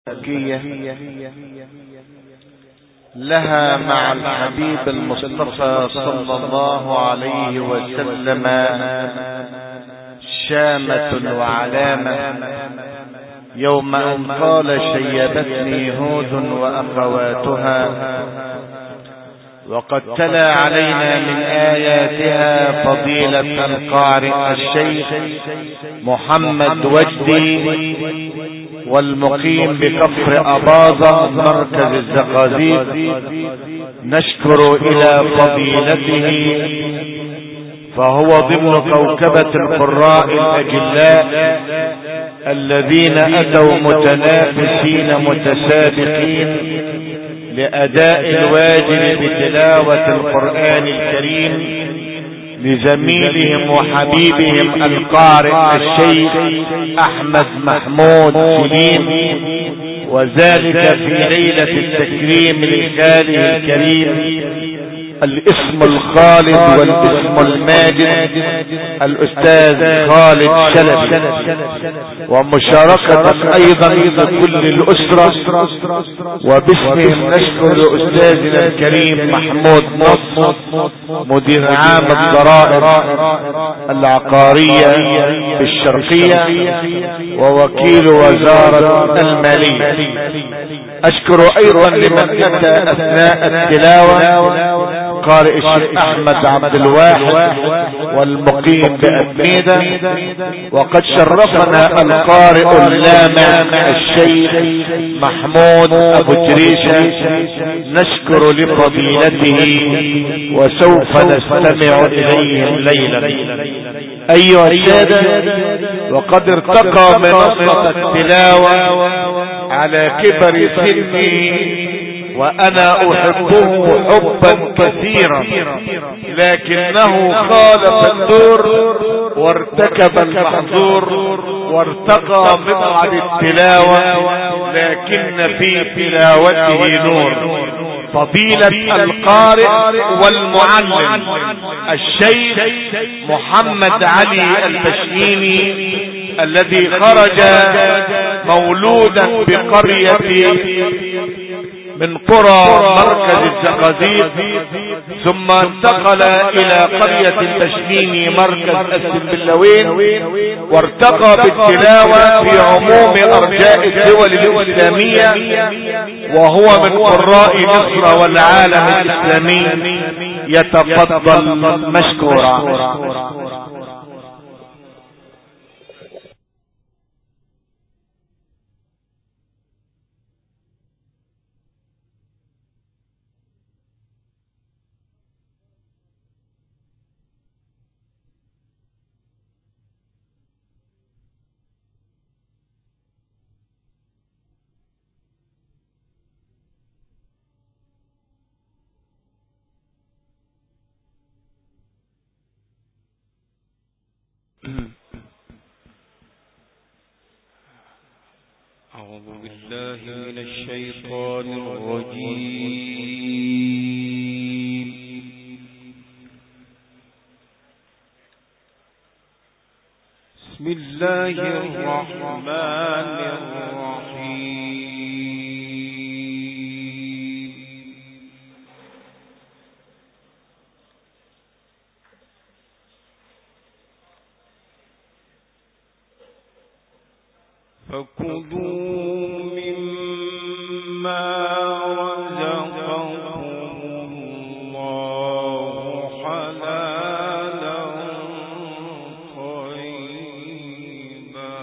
لها مع الحبيب المصطفى صلى الله عليه وسلم شامة وعلامة يوم أن قال شيبتني هود وأخواتها، وقد تلا علينا من آياتها فضيلة القارئ الشيخ محمد وجدي والمقيم بكفر أباظة مركز الزقازيق. نشكر إلى فضيلته فهو ضمن كوكبة القراء الأجلاء الذين أتوا متنافسين متسابقين لأداء الواجب بتلاوة القرآن الكريم لزميلهم وحبيبهم القارئ الشيخ أحمد محمود سليم، وذلك في ليلة التكريم لخاله الكريم الاسم الخالد والاسم الماجد الأستاذ خالد شلبي، ومشاركة أيضا لكل الأسرة. وباسمهم نشكر لأستاذنا الكريم محمود نصر مدير عام الضرائب العقارية الشرقية ووكيل وزارة المالية. أشكر أيضا لمن أتى أثناء التلاوة قارئ الشيخ أحمد عبد الواحد والمقيم بأبميدة، وقد شرفنا القارئ اللامع الشيخ محمود أبو جريشة. نشكر لفضيلته وسوف نستمع إليهم ليلا. أيها السادة، وقد ارتقى منصة التلاوة على كبر سني وأنا أحبه حبا كثيرا، لكنه خالف الدور وارتكب المحظور وارتقى مصعد التلاوة، لكن في تلاوته نور. فضيلة القارئ والمعلم الشيخ محمد علي البشيني الذي خرج مولودا بقرية من قرى مركز الزقازيق، ثم انتقل الى قرية البشيني مركز السنبلاوين، وارتقى بالتلاوة في عموم ارجاء الدول الاسلامية، وهو من قراء مصر والعالم الاسلامي. يتفضل مشكورا. أعوذ بالله من الشيطان الرجيم. بسم الله الرحمن الرحيم. فكلوا مما رزقكم الله حلالا طيبا.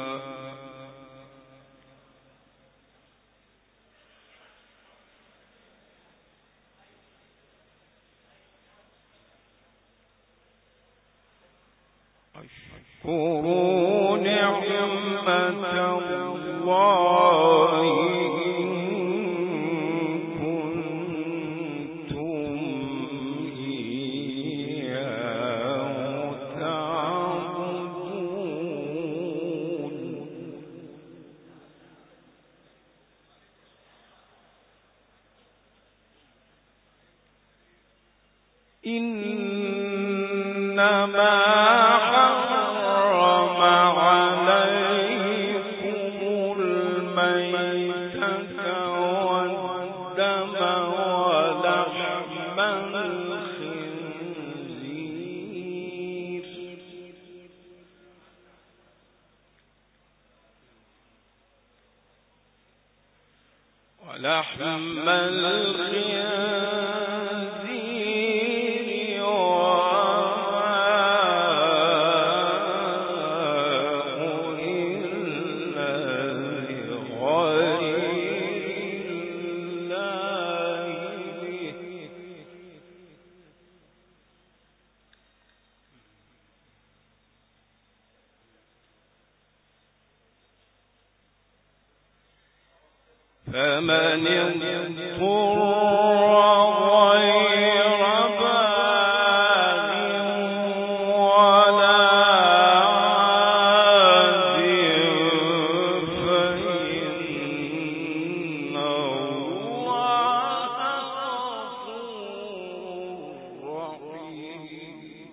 اشكروا نعمة الله إن كنتم إياه تعبدون. إنما حرم عليكم الميتة والدم ولحم الخنزير فمن اضطر غير باغ ولا عاد فإن الله غفور رحيم.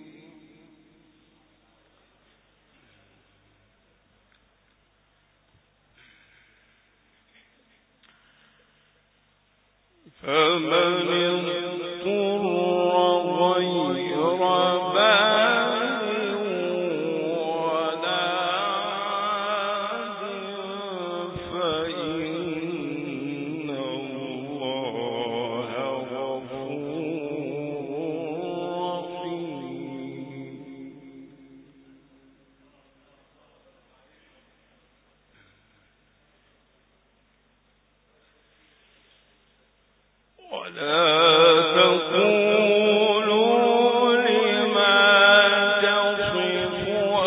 فمن اضطر غير باغ ولا عاد فإن الله غفور رحيم. ولا تقولوا لما تصف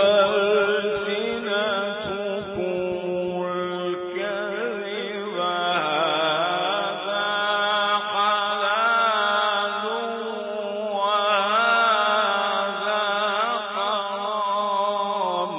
ألسنتكم الكذب هذا حلال وهذا حرام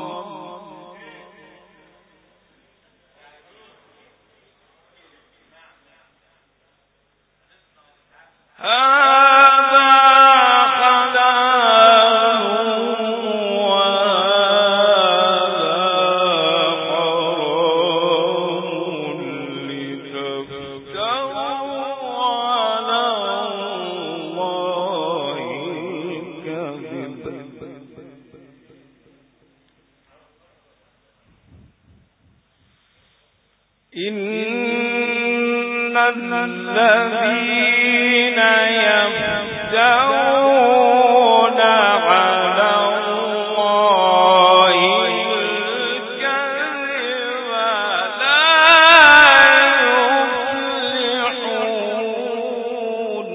إن الذين يفترون على الله الكذب لا يفلحون.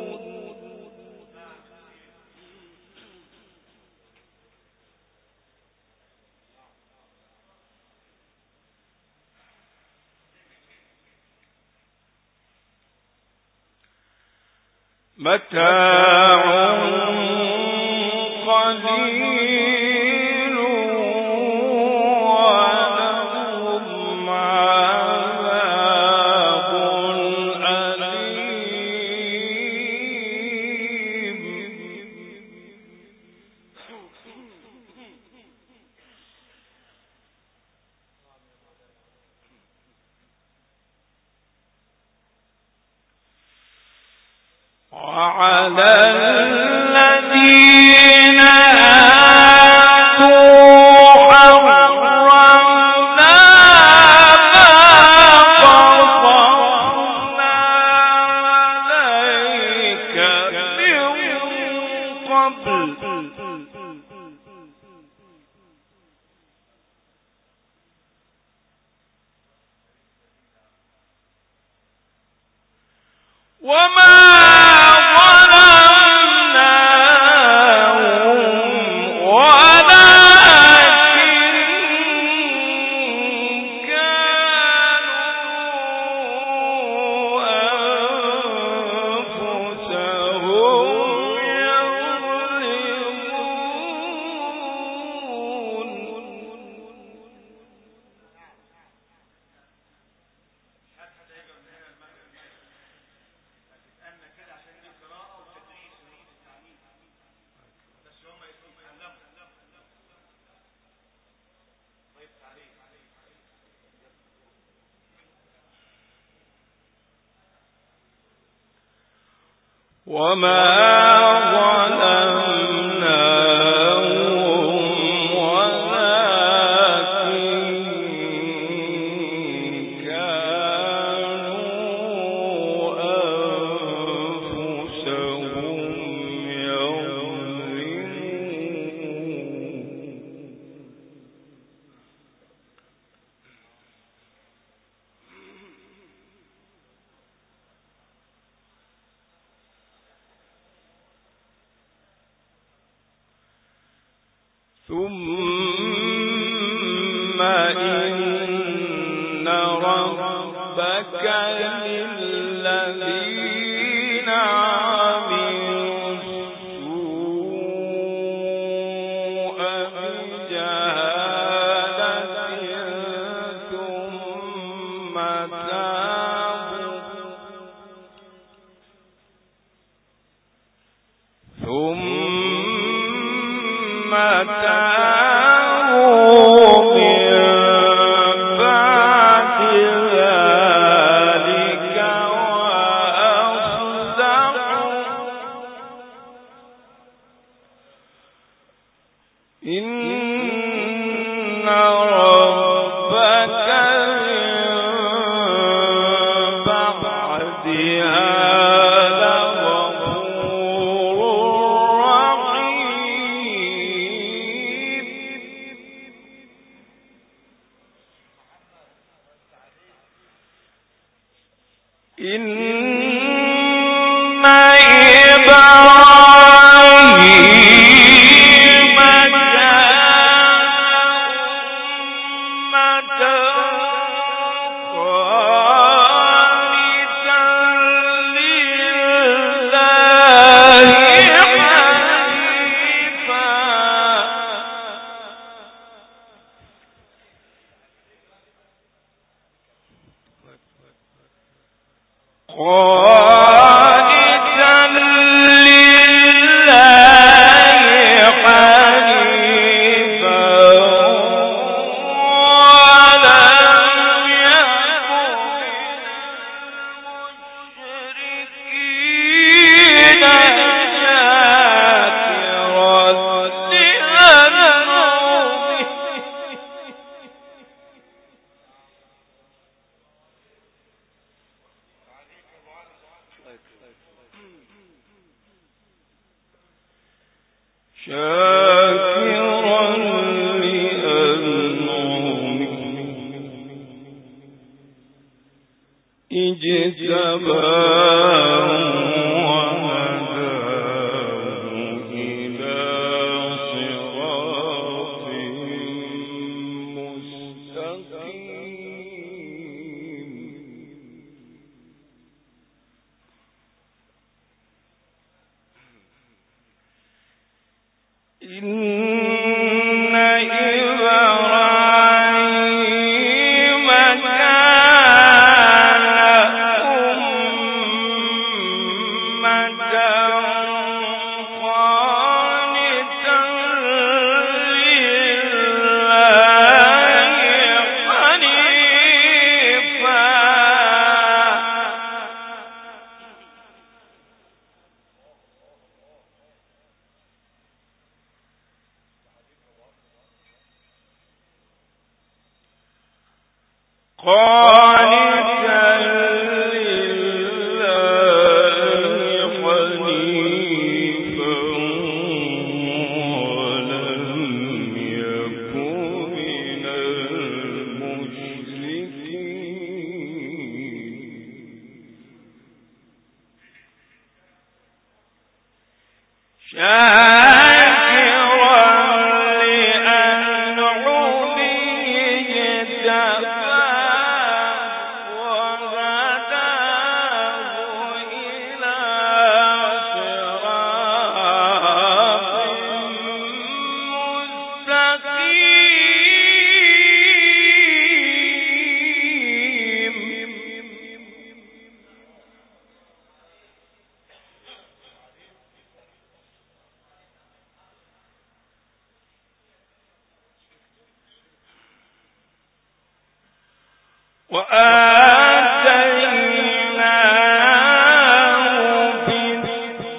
متاع قليل ولهم عذاب أليم. وعلى الذين هادوا حرمنا ما قصصنا عليك من قبل وما ثم إن ربك للذين عملوا السوء بجهالة ثم تابوا من بعد ذلك وأصلحوا إن ربك من بعدها شاكرا لأنعمه اجتباه وهداه إلى صراط مستقيم إن إبراهيم كان أمة قانتا لله حنيفا قانتا لله حنيفا ولم يك من المشركين شاكرا لأنعمه اجتباه وهداه إلى صراط مستقيم وآتيناه في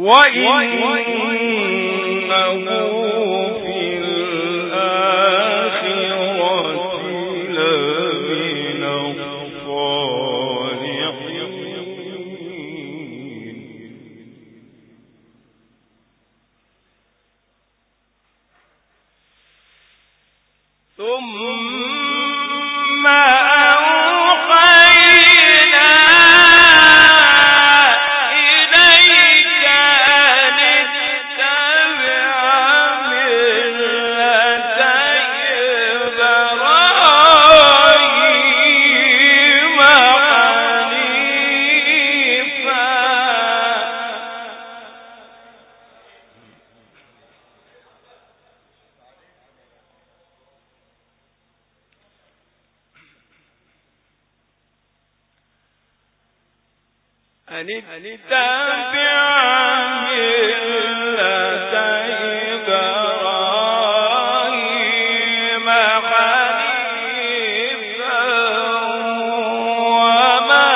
أن اتبع ملة إبراهيم حنيفا وما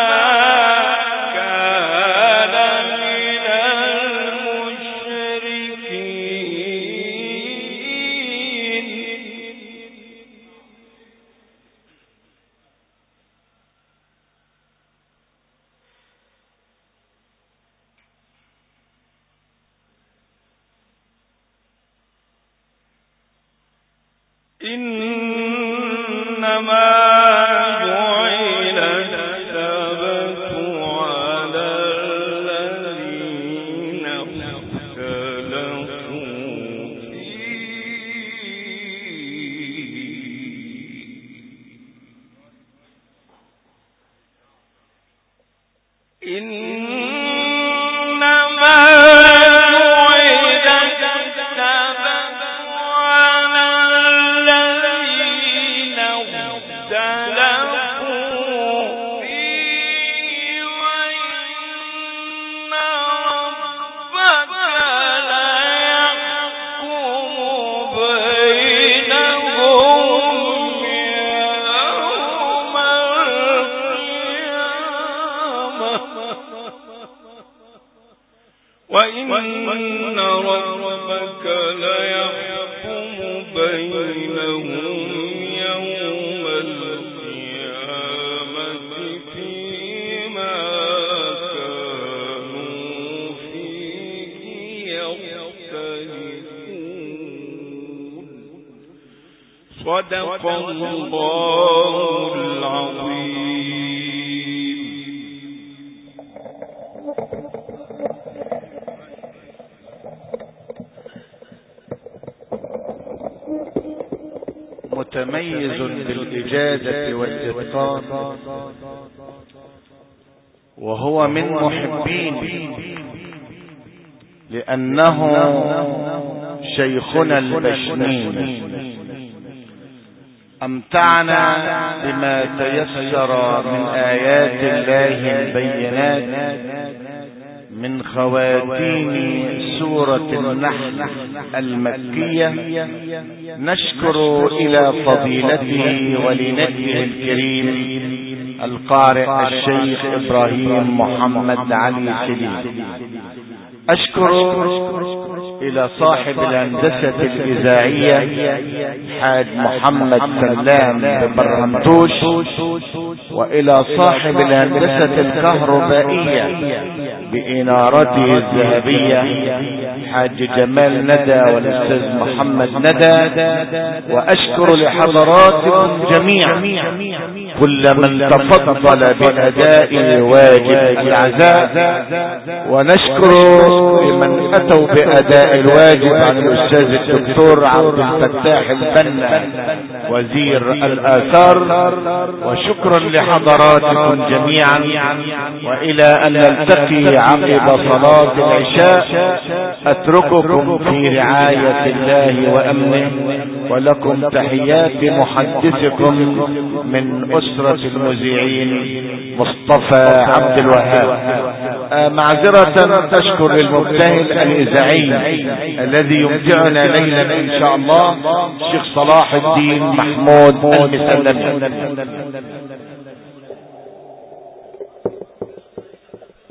كان من المشركين. إنما جعل السبت على الذين اختلفوا فيه. إنما وإن ربك ليحكم بينهم يوم القيامة فيما كانوا فيه يختلفون. صدق الله العظيم. متميز بالإجادة والإتقان، وهو من محبين لأنه شيخنا البشنين أمتعنا بما تيسر من آيات الله البينات من خواتيم سورة النحل المكية. نشكر إلى فضيلته ولنبيه الكريم القارئ الشيخ إبراهيم محمد علي سليم. أشكر إلى صاحب الهندسة الإذاعية حاج محمد سلام ببرهمتوش، وإلى صاحب الهندسة الكهربائية بإنارته الذهبية حاج جمال ندى والأستاذ محمد ندى. وأشكر لحضراتكم جميعا كل من تفضل بأداء واجب العزاء، ونشكر لمن أتوا بأداء الواجب عن الأستاذ الدكتور عبد الفتاح البنا وزير الآثار. وشكرا لحضراتكم جميعا، وإلى أن نلتقي عقب صلاة العشاء أترككم في رعاية الله وأمنه، ولكم تحيات محدثكم من أسرة المذيعين مصطفى عبد الوهاب. معذرة أشكر المبتهل الإذاعي الذي يمتعنا ليلا إن شاء الله الشيخ صلاح الدين محمود المسلمي.